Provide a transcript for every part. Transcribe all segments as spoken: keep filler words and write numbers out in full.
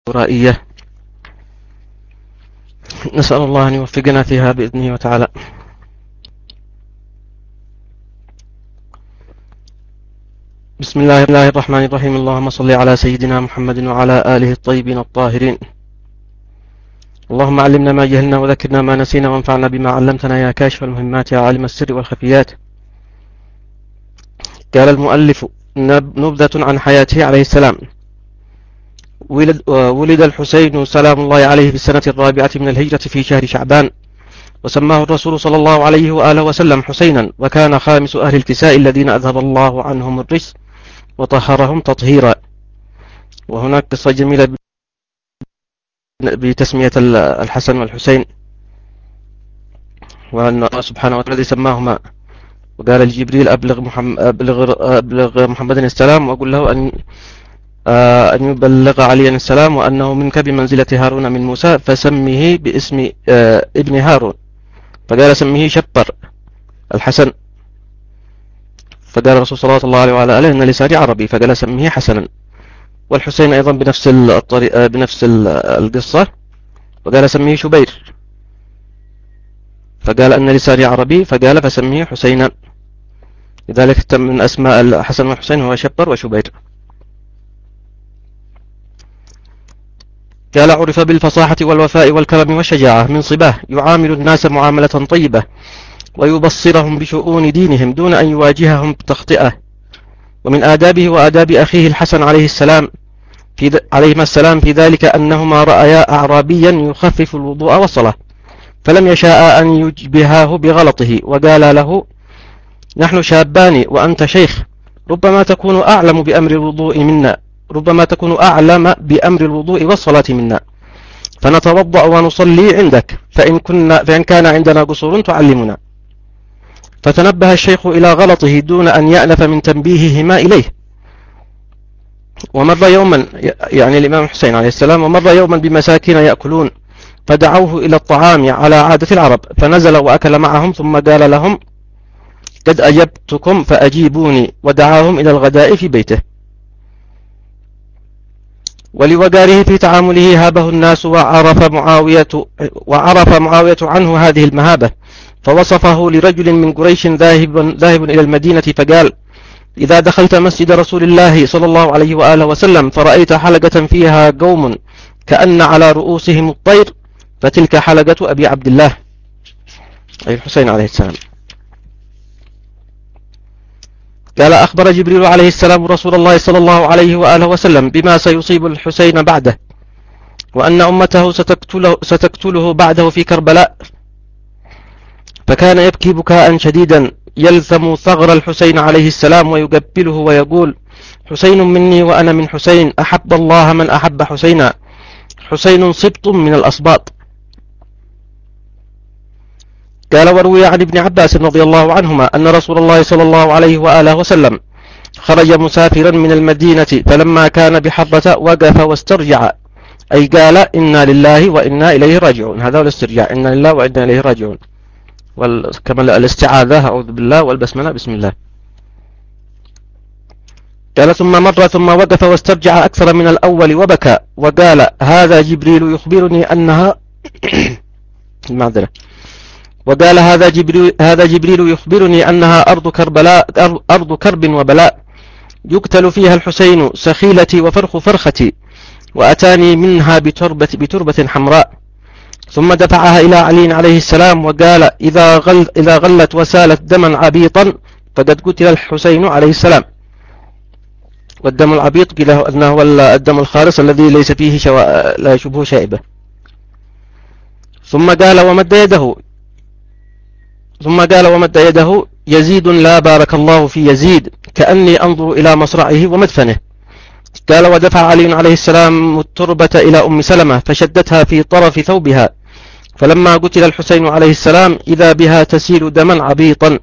ورائية، نسأل الله أن يوفقنا فيها بإذنه وتعالى. بسم الله الرحمن الرحيم. اللهم صل على سيدنا محمد وعلى آله الطيبين الطاهرين. اللهم علمنا ما جهلنا وذكرنا ما نسينا وانفعنا بما علمتنا يا كاشف المهمات يا عالم السر والخفيات. قال المؤلف نبذة عن حياته عليه السلام. ولد, ولد الحسين سلام الله عليه في السنة الرابعة من الهجرة في شهر شعبان، وسماه الرسول صلى الله عليه وآله وسلم حسينا، وكان خامس أهل الكساء الذين أذهب الله عنهم الرجس وطهرهم تطهيرا. وهناك قصة جميلة بتسمية الحسن والحسين، وأن الله سبحانه وتعالى سماهما، وقال لجبريل أبلغ محمد, أبلغ أبلغ محمد السلام وأقول له أن أن يبلغ علي السلام وأنه منك بمنزلة هارون من موسى، فسمه باسم ابن هارون. فقال سمه شبر الحسن. فقال الرسول صلى الله عليه وعلى آله أن لساني عربي، فقال سمه حسنا. والحسين أيضا بنفس الطريقة بنفس القصة، وقال سمه شبير، فقال أن لساني عربي، فقال فسمه حسينا. لذلك من أسماء الحسن والحسين هو شبر وشبير. قال عرف بالفصاحة والوفاء والكرم والشجاعة من صباه، يعامل الناس معاملة طيبة ويبصرهم بشؤون دينهم دون أن يواجههم بتخطئة. ومن آدابه وآداب أخيه الحسن عليه السلام في عليهما السلام في ذلك أنهما رأيا أعرابيا يخفف الوضوء والصلاة، فلم يشاء أن يجبهاه بغلطه، وقال له: نحن شابان وأنت شيخ، ربما تكون أعلم بأمر الوضوء منا ربما تكون أعلم بأمر الوضوء والصلاة منا، فنتوضأ ونصلي عندك، فإن, كنا فإن كان عندنا قصور تعلمنا. فتنبه الشيخ إلى غلطه دون أن يأنف من تنبيههما إليه. ومر يوما، يعني الإمام الحسين عليه السلام، ومر يوما بمساكين يأكلون، فدعوه إلى الطعام على عادة العرب، فنزل وأكل معهم، ثم قال لهم: قد أجبتكم فأجيبوني، ودعاهم إلى الغداء في بيته. ولوقاره في تعامله هابه الناس، وعرف معاوية, وعرف معاوية عنه هذه المهابة، فوصفه لرجل من قريش ذاهب, ذاهب إلى المدينة، فقال: إذا دخلت مسجد رسول الله صلى الله عليه وآله وسلم فرأيت حلقة فيها قوم كأن على رؤوسهم الطير، فتلك حلقة أبي عبد الله، أي الحسين عليه السلام. قال: أخبر جبريل عليه السلام رسول الله صلى الله عليه وآله وسلم بما سيصيب الحسين بعده، وأن أمته ستقتله, ستقتله بعده في كربلاء، فكان يبكي بكاء شديدا يلثم ثغر الحسين عليه السلام ويقبله ويقول: حسين مني وأنا من حسين، أحب الله من أحب حسينا، حسين سبط من الأسباط. قال: وروي عن ابن عباس رضي الله عنهما أن رسول الله صلى الله عليه وآله وسلم خرج مسافرا من المدينة، فلما كان بحرة وقف واسترجع، أي قال: إنا لله وإنا إليه راجعون. هذا هو الاسترجاع، إنا لله وإنا إليه راجعون، كما الاستعاذة أعوذ بالله، والبسملة بسم الله. قال: ثم مر ثم وقف واسترجع أكثر من الأول وبكى، وقال: هذا جبريل يخبرني أنها المعذرة وقال هذا جبريل, هذا جبريل يخبرني أنها أرض كربلاء أرض كرب وبلاء، يقتل فيها الحسين سخيلتي وفرخ فرختي، وأتاني منها بتربة, بتربة حمراء. ثم دفعها إلى علي عليه السلام، وقال: إذا, غل إذا غلت وسالت دما عبيطا فقد قتل الحسين عليه السلام. والدم العبيط قيل أنه هو الدم الخالص الذي ليس فيه شوا... لا يشبه شائبة. ثم قال ومد يده ثم قال ومد يده يزيد لا بارك الله في يزيد، كأني أنظر إلى مصرعه ومدفنه. قال: ودفع علي عليه السلام التربة إلى أم سلمة، فشدتها في طرف ثوبها، فلما قتل الحسين عليه السلام إذا بها تسيل دما عبيطا.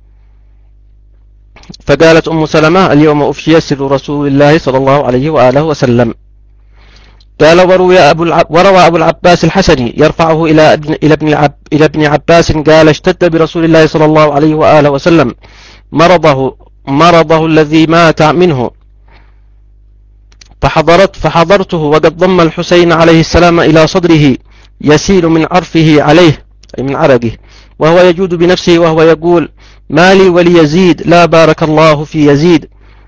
فقالت أم سلمة: اليوم أفشي سر رسول الله صلى الله عليه وآله وسلم. قال: وروى أبو, العب وروى أبو العباس الحسني يرفعه إلى ابن, إلى, ابن العب إلى ابن عباس قال: اشتد برسول الله صلى الله عليه وآله وسلم مرضه, مرضه الذي مات منه، فحضرت فحضرته وقد ضم الحسين عليه السلام إلى صدره يسيل من عرفه عليه أي من عرقه، وهو يجود بنفسه وهو يقول: ما لي وليزيد، لا بارك الله في يزيد،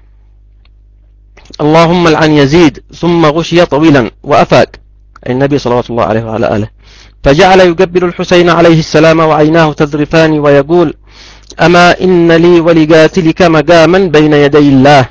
اللهم لعن يزيد. ثم غشي طويلا وأفاق أي النبي صلى الله عليه وعلى آله، فجعل يقبل الحسين عليه السلام وعيناه تذرفان ويقول: أما إن لي ولقاتلك مقاما بين يدي الله.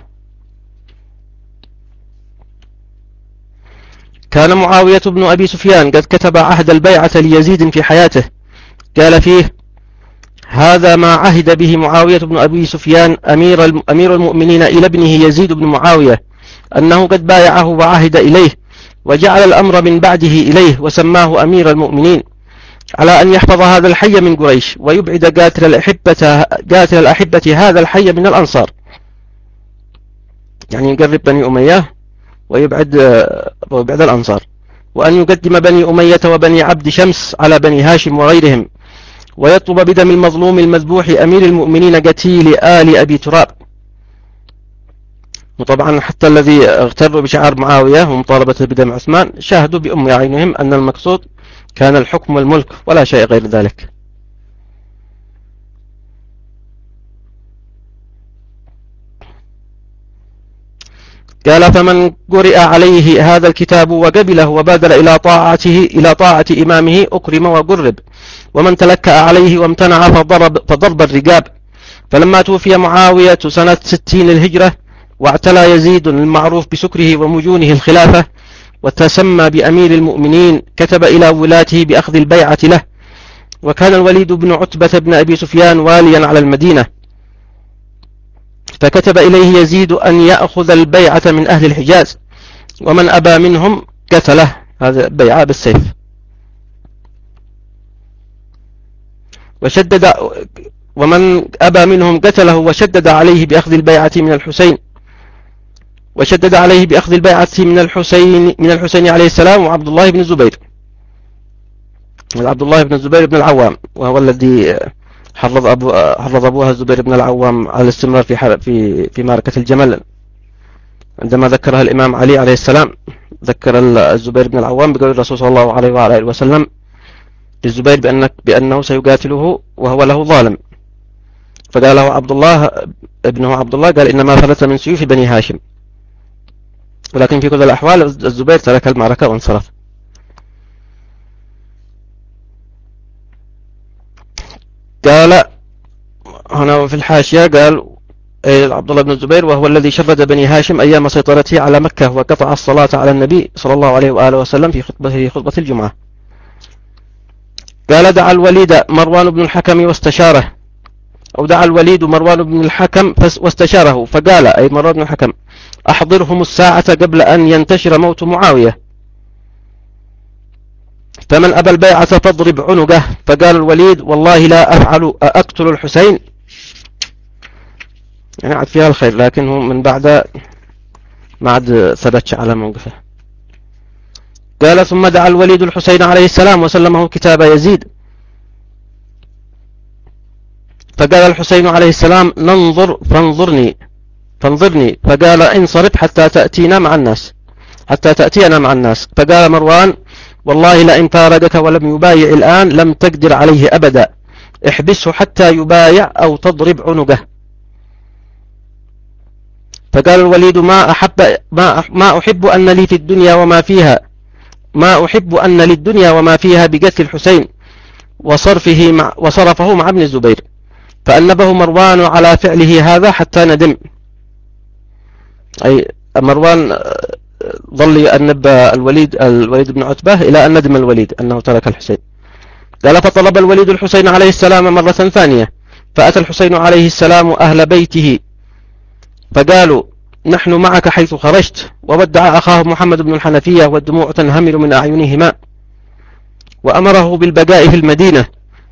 كان معاوية بن أبي سفيان قد كتب عهد البيعة ليزيد في حياته، قال فيه: هذا ما عهد به معاوية بن أبي سفيان أمير أمير المؤمنين إلى ابنه يزيد بن معاوية، أنه قد بايعه وعهد إليه، وجعل الأمر من بعده إليه، وسماه أمير المؤمنين، على أن يحفظ هذا الحي من قريش، ويبعد قاتل الأحبة, قاتل الأحبة هذا الحي من الأنصار، يعني يقرب بني أمية ويبعد ويبعد الأنصار، وأن يقدم بني أمية وبني عبد شمس على بني هاشم وغيرهم، ويطلب بدم المظلوم المذبوح أمير المؤمنين قتيل آل أبي تراب. وطبعا حتى الذي اغتروا بشعار معاوية ومطالبة بدم عثمان شاهدوا بأم عينهم أن المقصود كان الحكم والملك ولا شيء غير ذلك. قال: فمن قرئ عليه هذا الكتاب وقبله وبادر إلى طاعته إلى طاعة إمامه أكرم وقرب، ومن تلكأ عليه وامتنع فضرب, فضرب الرقاب. فلما توفي معاوية سنة ستين الهجرة، واعتلى يزيد المعروف بسكره ومجونه الخلافة، وتسمى بأمير المؤمنين، كتب إلى ولاته بأخذ البيعة له. وكان الوليد بن عتبة بن أبي سفيان واليا على المدينة، فكتب إليه يزيد أن يأخذ البيعة من أهل الحجاز، ومن أبى منهم قتله، هذا بيعة بالسيف. وشدد ومن أبى منهم قتله، وشدد عليه بأخذ البيعة من الحسين وشدد عليه بأخذ البيعة من الحسين من الحسين عليه السلام وعبد الله بن الزبير عبد الله بن الزبير بن العوام، وهو الذي حرض أبو حرض أبوها الزبير بن العوام على الاستمرار في في في معركة الجمل، عندما ذكرها الإمام علي عليه السلام، ذكر الزبير بن العوام بقول الرسول صلى الله عليه وعلى آله وسلم للزبير بأنك بأنه سيقاتله وهو له ظالم، فقال له عبد الله ابنه عبد الله قال: إنما فلت من سيوف بني هاشم. ولكن في كل الأحوال الزبير ترك المعركة وانصرف. قال هنا في الحاشية قال عبد الله بن الزبير: وهو الذي شرد بني هاشم أيام سيطرته على مكة، وقطع الصلاة على النبي صلى الله عليه وآله وسلم في خطبته خطبة الجمعة. قال: دعا الوليد مروان بن الحكم واستشاره، أو دعا الوليد مروان بن الحكم واستشاره، فقال أي مروان بن الحكم: أحضرهم الساعة قبل أن ينتشر موت معاوية، فمن أبى البيعة فاضرب عنقه. فقال الوليد: والله لا أفعل أقتل الحسين، يعني عاد فيها الخير، لكنه من بعد ما عاد ثبت على موقفه. قال: ثم دعا الوليد الحسين عليه السلام وسلمه كتاب يزيد، فقال الحسين عليه السلام: ننظر فانظرني فانظرني فقال: انصرف حتى تأتينا مع الناس حتى تأتينا مع الناس. فقال مروان: والله لئن فارقك ولم يبايع الآن لم تقدر عليه أبدا، احبسه حتى يبايع أو تضرب عنقه. فقال الوليد: ما أحب ما ما أحب أن لي في الدنيا وما فيها ما أحب أن للدنيا وما فيها بقتل الحسين وصرفه مع وصرفه مع ابن الزبير. فأنبه مروان على فعله هذا حتى ندم، أي مروان ظل يأنب الوليد الوليد بن عتبة إلى أن ندم الوليد أنه ترك الحسين. قال: فطلب الوليد الحسين عليه السلام مرة ثانية، فأتى الحسين عليه السلام أهل بيته فقالوا: نحن معك حيث خرجت. وودع أخاه محمد بن الحنفية والدموع تنهمر من أعينهما، وأمره بالبقاء في المدينة.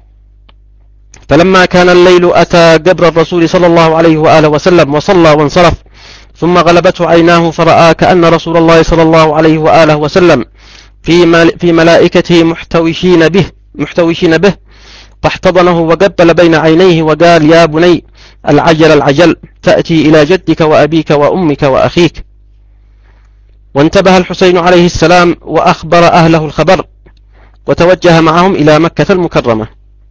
فلما كان الليل أتى قبر الرسول صلى الله عليه وآله وسلم وصلى وانصرف، ثم غلبته عيناه فرأى كأن رسول الله صلى الله عليه وآله وسلم في في ملائكته محتوشين به محتوشين به فاحتضنه وقبل بين عينيه وقال: يا بني العجل العجل، تأتي إلى جدك وأبيك وأمك وأخيك. وانتبه الحسين عليه السلام وأخبر أهله الخبر وتوجه معهم إلى مكة المكرمة.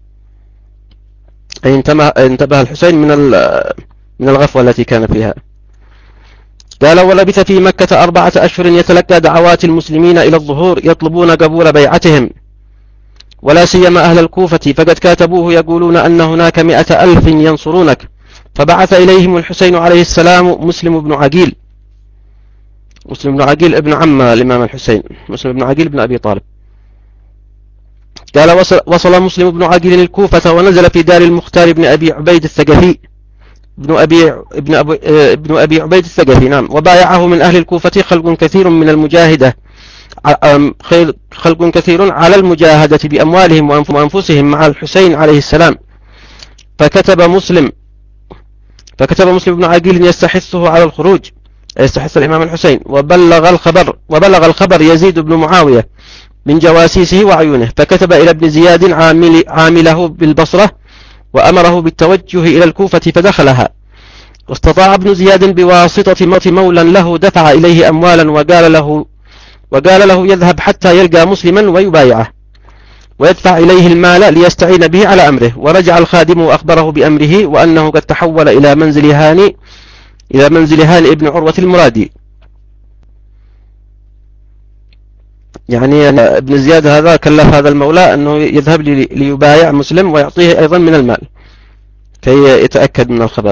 أي انتبه الحسين من من الغفوة التي كان فيها. قال ولبث في مكة أربعة أشهر يتلقى دعوات المسلمين إلى الظهور يطلبون قبول بيعتهم، ولا سيما أهل الكوفة، فقد كاتبوه يقولون أن هناك مئة ألف ينصرونك، فبعث إليهم الحسين عليه السلام مسلم بن عقيل. مسلم بن عقيل ابن عم الإمام الحسين، مسلم بن عقيل بن أبي طالب. قال وصل, وصل مسلم بن عقيل الكوفة ونزل في دار المختار بن أبي عبيد الثقفي ابن أبي, ابن أبي, ابن أبي عبيد الثقفي نعم. وبايعه من أهل الكوفة خلق كثير من المجاهدة خلق كثير على المجاهدة بأموالهم وأنفسهم مع الحسين عليه السلام. فكتب مسلم فكتب مسلم بن عقيل يستحثه على الخروج، يستحث الإمام الحسين. وبلغ الخبر وبلغ الخبر يزيد بن معاوية من جواسيسه وعيونه، فكتب إلى ابن زياد عامل عامله بالبصرة وأمره بالتوجه إلى الكوفة فدخلها. واستطاع ابن زياد بواسطة مولى له دفع إليه أموالا وقال له وقال له يذهب حتى يلقى مسلما ويبايعه ويدفع إليه المال ليستعين به على أمره. ورجع الخادم وأخبره بأمره وأنه قد تحول إلى منزل هاني إلى منزل هاني ابن عروة المرادي. يعني ابن زياد هذا كلف هذا المولى أنه يذهب ليبايع مسلم ويعطيه أيضا من المال كي يتأكد من الخبر.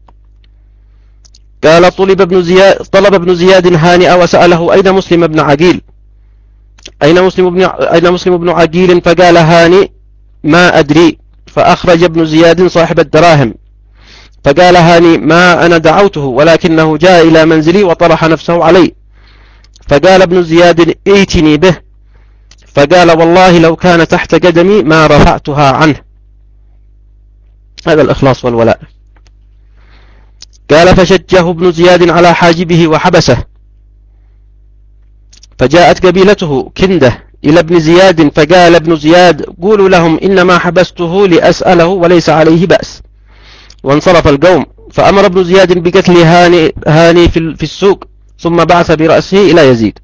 قال طلب ابن زياد طلب ابن زياد هانئ وسأله أين مسلم بن عقيل أين مسلم بن أين مسلم بن عقيل فقال هانئ ما أدري. فأخرج ابن زياد صاحب الدراهم فقال هانئ ما أنا دعوته ولكنه جاء إلى منزلي وطرح نفسه علي. فقال ابن زياد ائتني به، فقال والله لو كان تحت قدمي ما رفعتها عنه. هذا الإخلاص والولاء. قال فشجه ابن زياد على حاجبه وحبسه، فجاءت قبيلته كندة إلى ابن زياد فقال ابن زياد قولوا لهم إنما حبسته لأسأله وليس عليه بأس. وانصرف القوم. فأمر ابن زياد بقتل هاني, هاني في السوق، ثم بعث برأسه إلى يزيد.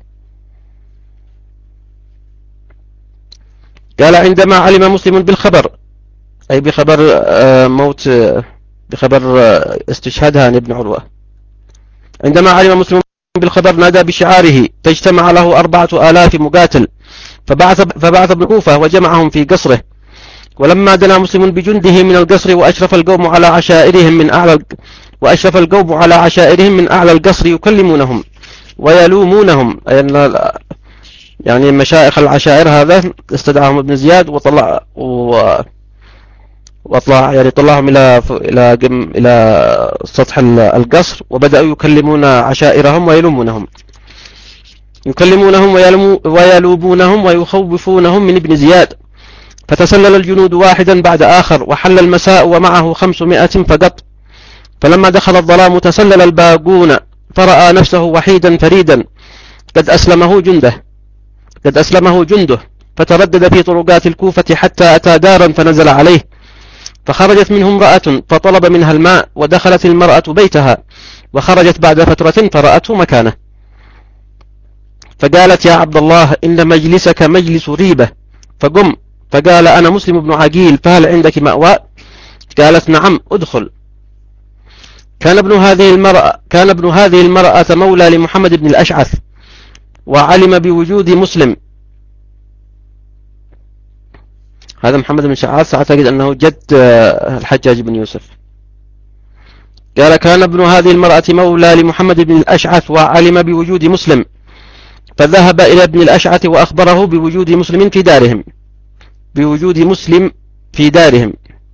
قال عندما علم مسلم بالخبر، أي بخبر موت بخبر استشهاد هاني بن عروة، عندما علم مسلم بالخبر نادى بشعاره فاجتمع له أربعة آلاف مقاتل، فبعث, فبعث ابن كوفة وجمعهم في قصره. ولما دنا مسلم بجنده من القصر وأشرف القوم على عشائرهم من أعلى وأشرف القوم على عشائرهم من أعلى القصر يكلمونهم ويلومونهم، يعني مشايخ العشائر هذا استدعاهم ابن زياد وطلع و... واطلع يعني طلعهم إلى إلى جم... إلى سطح القصر وبدأوا يكلمون عشائرهم ويلومونهم يكلمونهم ويلمو... ويلوبونهم ويخوفونهم من ابن زياد. فتسلل الجنود واحدا بعد آخر وحل المساء ومعه خمسمائة فقط. فلما دخل الظلام تسلل الباقون فرأى نفسه وحيدا فريدا قد أسلمه جنده قد أسلمه جنده فتردد في طرقات الكوفة حتى أتى دارا فنزل عليه. فخرجت منه امرأة فطلب منها الماء، ودخلت المرأة بيتها وخرجت بعد فترة فرأته مكانه، فقالت يا عبد الله إن مجلسك مجلس ريبة فقم. فقال أنا مسلم بن عقيل فهل عندك مأوى؟ قالت نعم ادخل. كان ابن هذه المرأة كان ابن هذه المرأة مولى لمحمد بن الأشعث، وعلم بوجود مسلم. هذا محمد بن شعاث أعتقد أنه جد الحجاج بن يوسف. قال كان ابن هذه المرأة مولى لمحمد بن الأشعث وعلم بوجود مسلم، فذهب إلى ابن الأشعث وأخبره بوجود مسلم في دارهم بوجود مسلم في دارهم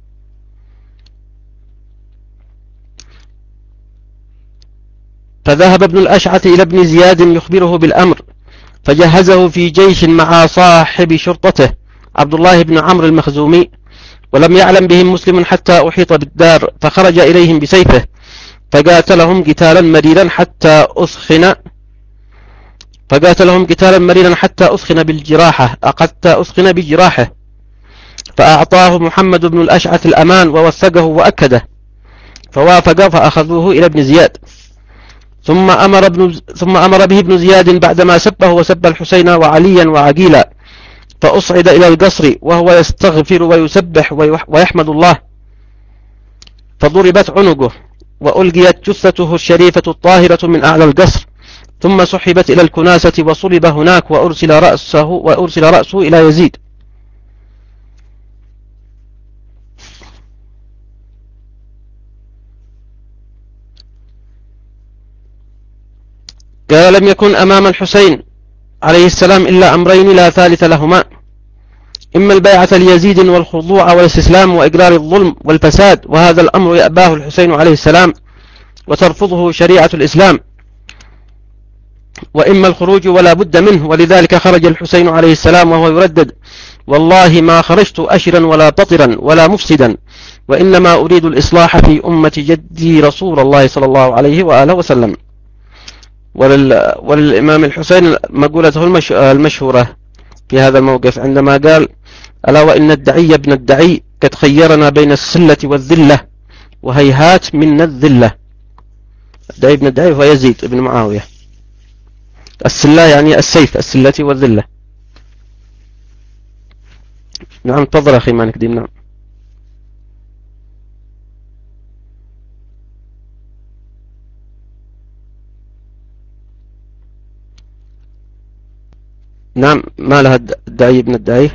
فذهب ابن الأشعث إلى ابن زياد يخبره بالأمر، فجهزه في جيش مع صاحب شرطته عبد الله بن عمرو المخزومي، ولم يعلم بهم مسلم حتى أحيط بالدار، فخرج إليهم بسيفه فقاتلهم قتالا مريرا حتى أسخن فقاتلهم قتالا مريرا حتى أسخن بالجراحة حتى أسخن بجراحه، فأعطاه محمد بن الأشعث الأمان ووثقه وأكده، فوافق فأخذوه إلى ابن زياد. ثم أمر, ابن ثم أمر به ابن زياد بعدما سبه وسب الحسين وعليا وعقيلا، فأصعد إلى القصر وهو يستغفر ويسبح ويحمد الله، فضربت عنقه وألقيت جثته الشريفة الطاهرة من أعلى القصر، ثم سحبت إلى الكناسة وصلب هناك وأرسل رأسه, وأرسل رأسه إلى يزيد. قال: لم يكن أمام الحسين عليه السلام إلا أمرين لا ثالث لهما: إما البيعة ليزيد والخضوع والاستسلام وإقرار الظلم والفساد، وهذا الأمر يأباه الحسين عليه السلام وترفضه شريعة الإسلام، وإما الخروج ولا بد منه، ولذلك خرج الحسين عليه السلام وهو يردد: والله ما خرجت أشرا ولا بطرا ولا مفسدا، وإنما أريد الإصلاح في أمة جدي رسول الله صلى الله عليه وآله وسلم. ولل... وللإمام الحسين مقولته المش... المشهورة في هذا الموقف عندما قال: ألا وإن الدعي ابن الدعي قد خيرنا بين السلة والذلة وهيهات من الذلة. الدعي ابن الدعي هو يزيد ابن معاوية. السلة يعني السيف، السلة والذلة. نعم تفضل أخي مالك دين. نعم نعم ما لها الدعي ابن الدعي؟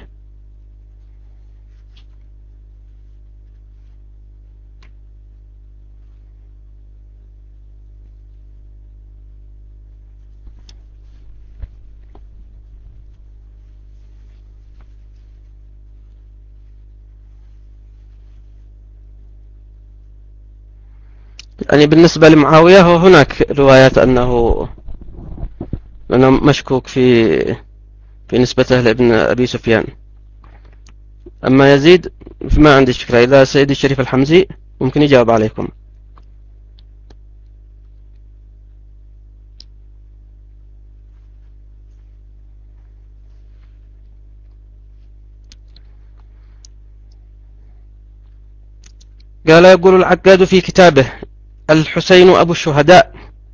يعني بالنسبة لمعاوية هناك روايات أنه أنه مشكوك في في نسبته لابن أبي سفيان. أما يزيد فما عندي فكرة. إذا سيدي الشريف الحمزي ممكن يجاوب عليكم. قال: يقول العقاد في كتابه: الحسين أبو الشهداء.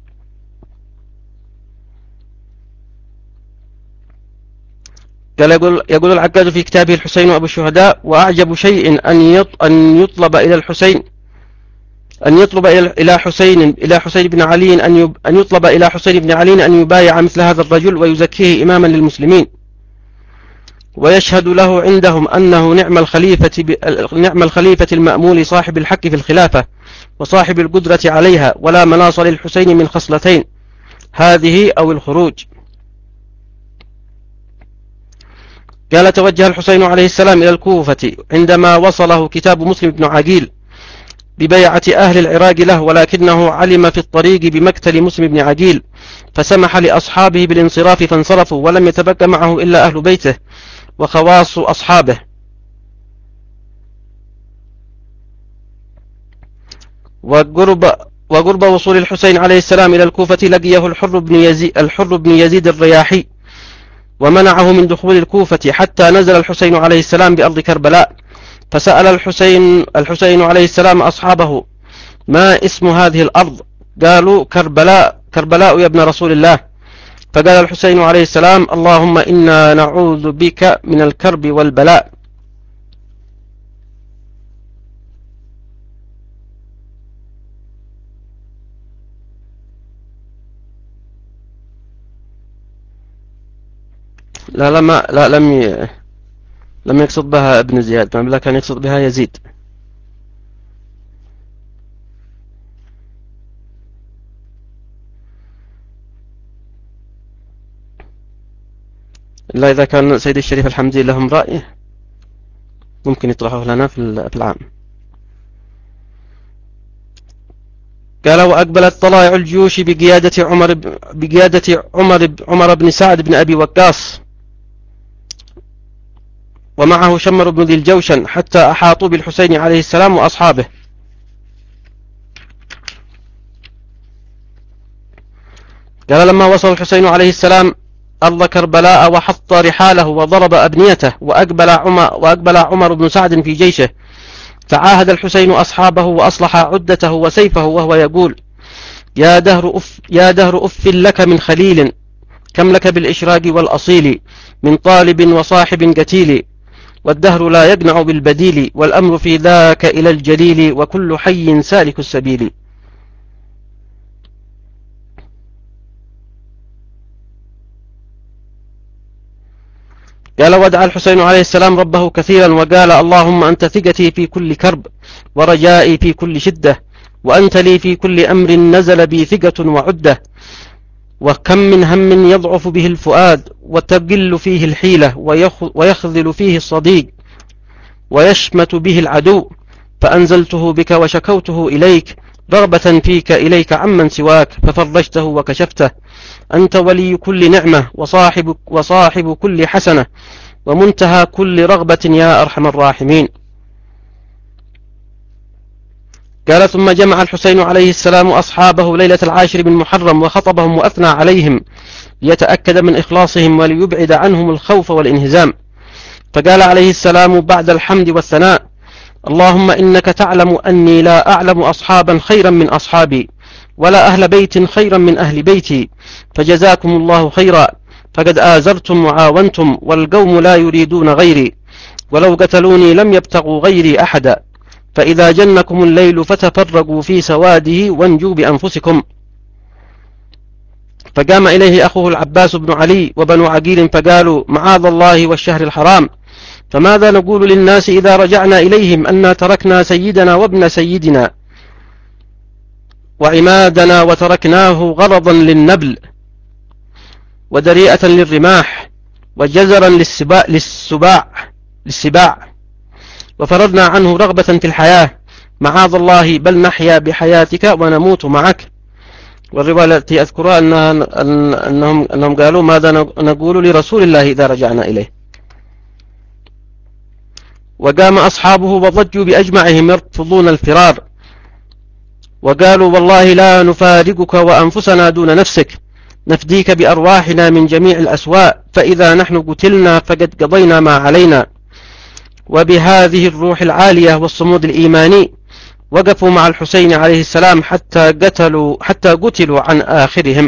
قال يقول, يقول العقاد في كتابه: الحسين أبو الشهداء، وأعجب شيء أن يطلب إلى الحسين أن يطلب إلى حسين إلى حسين بن علي أن أن يطلب إلى حسين بن علي أن يبايع مثل هذا الرجل ويزكيه إماما للمسلمين، ويشهد له عندهم أنه نعم الخليفة نعم الخليفة المأمول صاحب الحق في الخلافة وصاحب القدرة عليها، ولا مناص للحسين من خصلتين: هذه أو الخروج. قال: توجه الحسين عليه السلام إلى الكوفة عندما وصله كتاب مسلم بن عقيل ببيعة أهل العراق له، ولكنه علم في الطريق بمقتل مسلم بن عقيل، فسمح لأصحابه بالانصراف فانصرفوا، ولم يتبقى معه إلا أهل بيته وخواص أصحابه. وقرب, وقرب وصول الحسين عليه السلام إلى الكوفة لقيه الحر بن يزيد, الحر بن يزيد الرياحي، ومنعه من دخول الكوفة حتى نزل الحسين عليه السلام بأرض كربلاء، فسأل الحسين, الحسين عليه السلام أصحابه: ما اسم هذه الأرض؟ قالوا: كربلاء. كربلاء يا ابن رسول الله. فقال الحسين عليه السلام: اللهم إنا نعوذ بك من الكرب والبلاء. لا لما لا لم ي... لم يقصد بها ابن زياد، بل كان يقصد بها يزيد. إلا إذا كان سيد الشريف الحمزي لهم رأي ممكن يطرحه لنا في العام. قال: وأقبلت طلائع الجيوش بقيادة عمر بقيادة عمر عمر بن سعد بن أبي وقاص، ومعه شمر بن ذي الجوشن، حتى أحاطوا بالحسين عليه السلام وأصحابه. قال: لما وصل الحسين عليه السلام أرض كربلاء وحط رحاله وضرب أبنيته، وأقبل عمر, وأقبل عمر بن سعد في جيشه، تعاهد الحسين أصحابه وأصلح عدته وسيفه، وهو يقول: يا دهر أف, يا دهر أف لك من خليل، كم لك بالإشراق والأصيل، من طالب وصاحب قتيل، والدهر لا يقنع بالبديل، والأمر في ذاك إلى الجليل، وكل حي سالك السبيل. قال: ودعا الحسين عليه السلام ربه كثيرا وقال: اللهم أنت ثقتي في كل كرب، ورجائي في كل شدة، وأنت لي في كل أمر نزل بي ثقة وعدة، وكم من هم يضعف به الفؤاد، وتقل فيه الحيلة، ويخذل فيه الصديق، ويشمت به العدو، فأنزلته بك وشكوته إليك، رغبة فيك إليك عمن سواك، ففرجته وكشفته. أنت ولي كل نعمة، وصاحب, وصاحب كل حسنة، ومنتهى كل رغبة يا أرحم الراحمين. قال: ثم جمع الحسين عليه السلام أصحابه ليلة العاشر من محرم، وخطبهم وأثنى عليهم ليتأكد من إخلاصهم وليبعد عنهم الخوف والانهزام. فقال عليه السلام بعد الحمد والثناء: اللهم إنك تعلم أني لا أعلم أصحابا خيرا من أصحابي، ولا أهل بيت خيرا من أهل بيتي، فجزاكم الله خيرا، فقد آزرتم وعاونتم، والقوم لا يريدون غيري، ولو قتلوني لم يبتغوا غيري أحدا، فإذا جنكم الليل فتفرقوا في سواده وانجوا بأنفسكم. فقام إليه أخوه العباس بن علي وبنو عقيل فقالوا: معاذ الله والشهر الحرام، فماذا نقول للناس إذا رجعنا إليهم أننا تركنا سيدنا وابن سيدنا وعمادنا، وتركناه غرضا للنبل، ودريئة للرماح، وجزرا للسباع, للسباع, للسباع، وفررنا عنه رغبة في الحياة؟ معاذ الله، بل نحيا بحياتك ونموت معك. والرواية التي أذكرها أنها أنهم, أنهم قالوا: ماذا نقول لرسول الله إذا رجعنا إليه؟ وقام أصحابه وضجوا بأجمعهم يرفضون الفرار، وقالوا: والله لا نفارقك وأنفسنا دون نفسك، نفديك بأرواحنا من جميع الأسواء، فإذا نحن قتلنا فقد قضينا ما علينا. وبهذه الروح العالية والصمود الإيماني وقفوا مع الحسين عليه السلام حتى قتلوا, حتى قتلوا عن آخرهم.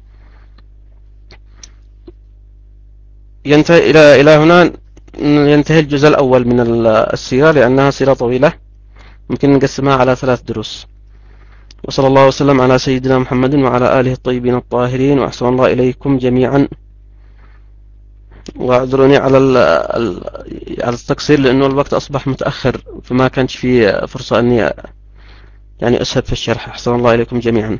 ينتهي إلى, إلى هنا ينتهي الجزء الأول من السيرة، لأنها سيرة طويلة يمكن نقسمها على ثلاث دروس. وصلى الله وسلم على سيدنا محمد وعلى آله الطيبين الطاهرين، وأحسن الله إليكم جميعا. واعذروني على على التقصير لأنه الوقت أصبح متأخر، فما كانش في فرصة أني يعني أسهب في الشرح. أحسن الله إليكم جميعا.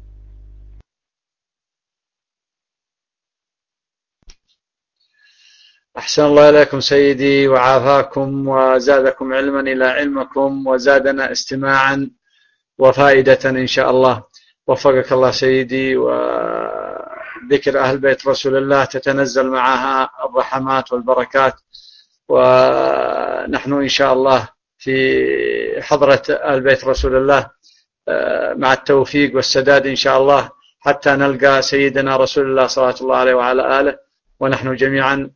أحسن الله إليكم سيدي، وعافاكم وزادكم علما إلى علمكم، وزادنا استماعا وفائدة إن شاء الله. وفقك الله سيدي. وذكر أهل بيت رسول الله تتنزل معها الرحمات والبركات، ونحن إن شاء الله في حضرة أهل بيت رسول الله مع التوفيق والسداد إن شاء الله، حتى نلقى سيدنا رسول الله صلى الله عليه وعلى آله، ونحن جميعا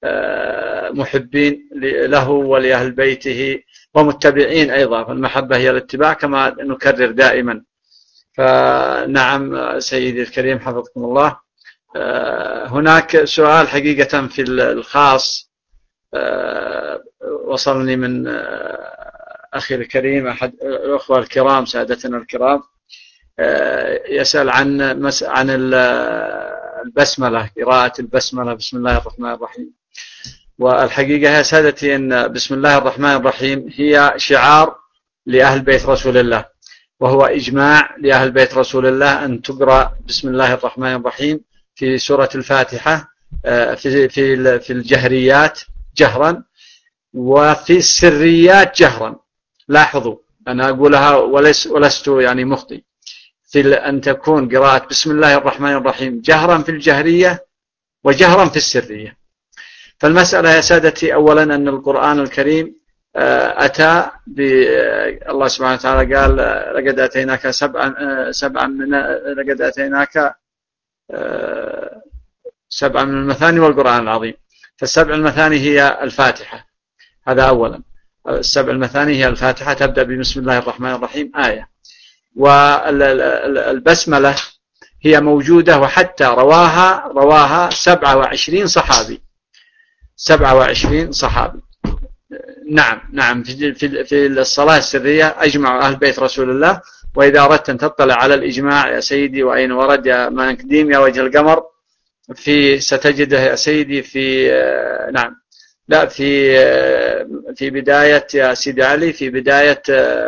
محبين له ولأهل بيته ومتبعين أيضا، فالمحبة هي الاتباع كما نكرر دائما. فنعم سيدي الكريم حفظكم الله. هناك سؤال حقيقة في الخاص وصلني من أخي الكريم أحد الأخوة الكرام سادتنا الكرام، يسأل عن عن البسملة، قراءة البسملة بسم الله الرحمن الرحيم. والحقيقة يا سادتي أن بسم الله الرحمن الرحيم هي شعار لأهل بيت رسول الله، وهو إجماع لأهل بيت رسول الله أن تقرأ بسم الله الرحمن الرحيم في سورة الفاتحة في في في الجهريات جهرا، وفي السريات جهرا. لاحظوا أنا أقولها ولس ولست يعني مخطئ في أن تكون قراءة بسم الله الرحمن الرحيم جهرا في الجهرية وجهرا في السرية. فالمسألة يا سادتي أولا أن القرآن الكريم أتى بالله سبحانه وتعالى قال: لقد أتيناك سبعا سبعا من لقد أتيناك سبعا من المثاني والقرآن العظيم. فالسبع المثاني هي الفاتحة، هذا أولا. السبع المثاني هي الفاتحة، تبدأ بسم الله الرحمن الرحيم آية. والبسملة هي موجودة، وحتى رواها رواها سبعة وعشرين صحابي، سبعة وعشرين صحابي. نعم نعم في في الصلاة السرية أجمع أهل بيت رسول الله. وإذا أردت أن تطلع على الإجماع يا سيدي وأين ورد يا مانكديم يا وجه القمر، في ستجده يا سيدي في نعم لا في في بداية يا سيدي علي، في بداية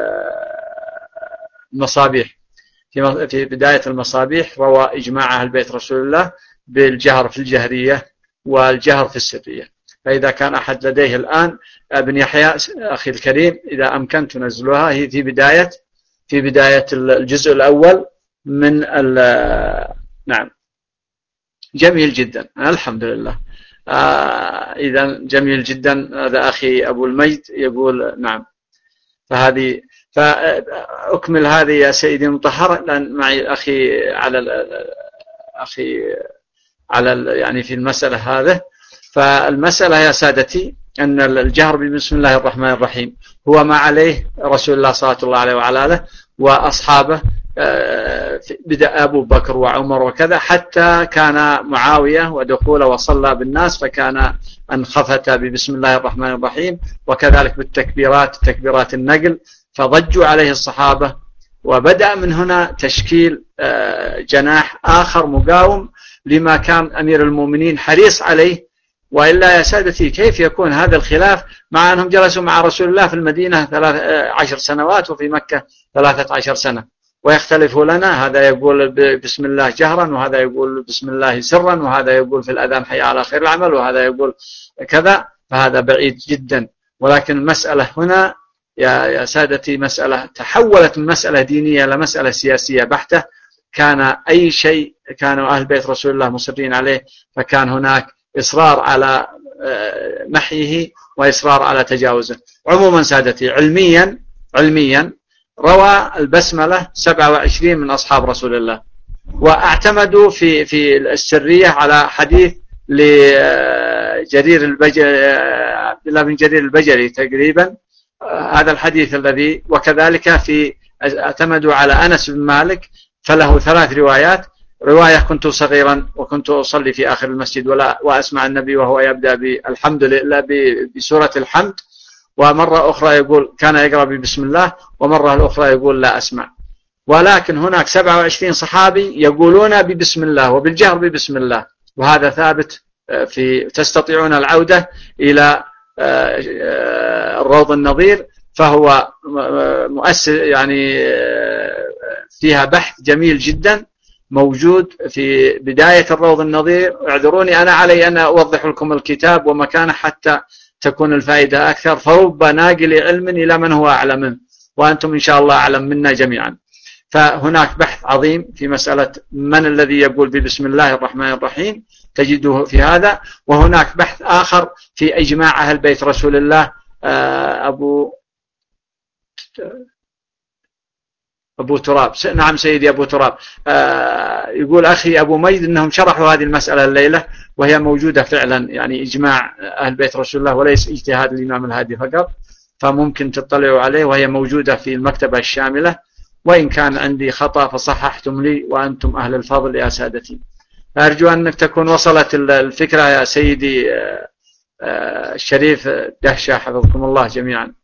المصابيح، في في بداية المصابيح روى إجماع أهل بيت رسول الله بالجهر في الجهرية والجهر في السرية. فإذا كان أحد لديه الآن ابن يحيى أخي الكريم، إذا أمكن تنزلوها، هي في بداية في بداية الجزء الأول من نعم. جميل جدا الحمد لله. آه إذا جميل جدا. هذا أخي أبو المجد يقول نعم. فهذه فأكمل هذه يا سيدي المطهر، لأن معي أخي على أخي على يعني في المسألة هذا. فالمسألة يا سادتي أن الجهر بسم الله الرحمن الرحيم هو ما عليه رسول الله صلى الله عليه وعلى آله وأصحابه، بدأ أبو بكر وعمر وكذا، حتى كان معاوية ودخول وصلى بالناس فكان أن خفت ببسم الله الرحمن الرحيم، وكذلك بالتكبيرات تكبيرات النقل، فضجوا عليه الصحابة. وبدأ من هنا تشكيل جناح آخر مقاوم لما كان أمير المؤمنين حريص عليه. وإلا يا سادتي كيف يكون هذا الخلاف مع أنهم جلسوا مع رسول الله في المدينة ثلاث عشر سنوات وفي مكة ثلاثة عشر سنة، ويختلف لنا، هذا يقول بسم الله جهرا وهذا يقول بسم الله سرا وهذا يقول في الأذان حي على خير العمل وهذا يقول كذا، فهذا بعيد جدا. ولكن المسألة هنا يا يا سادتي مسألة تحولت من مسألة دينية إلى مسألة سياسية بحتة. كان أي شيء كانوا أهل بيت رسول الله مصرين عليه، فكان هناك إصرار على محيه وإصرار على تجاوزه. عموما سادتي علميا علميا روى البسملة سبعة وعشرين من أصحاب رسول الله، واعتمدوا في في السرية على حديث لجرير البجلي، عبد الله بن جرير البجلي تقريبا، هذا الحديث الذي، وكذلك في اعتمدوا على أنس بن مالك، فله ثلاث روايات. رواية كنت صغيرا وكنت أصلي في آخر المسجد ولا وأسمع النبي وهو يبدأ بالحمد لله بسورة الحمد، ومرة أخرى يقول كان يقرأ بسم الله، ومرة الأخرى يقول لا أسمع. ولكن هناك سبعة وعشرين صحابي يقولون ببسم الله وبالجهر ببسم الله، وهذا ثابت. في تستطيعون العودة إلى الروض النظير، فهو مؤسس يعني فيها بحث جميل جدا موجود في بداية الروض النظير. اعذروني أنا علي أن أوضح لكم الكتاب ومكانه حتى تكون الفائدة أكثر، فرب ناقل علم إلى من هو أعلم منه، وأنتم إن شاء الله أعلم منا جميعا. فهناك بحث عظيم في مسألة من الذي يقول ببسم الله الرحمن الرحيم، تجده في هذا. وهناك بحث آخر في إجماع أهل بيت رسول الله. أبو أبو تراب، نعم سيدي أبو تراب، يقول أخي أبو مجد أنهم شرحوا هذه المسألة الليلة، وهي موجودة فعلا، يعني إجماع أهل بيت رسول الله وليس اجتهاد الإمام الهادي فقط، فممكن تطلعوا عليه، وهي موجودة في المكتبة الشاملة. وإن كان عندي خطأ فصححتم لي وأنتم أهل الفضل يا سادتي. أرجو أنك تكون وصلت الفكرة يا سيدي الشريف دهشة، حفظكم الله جميعا.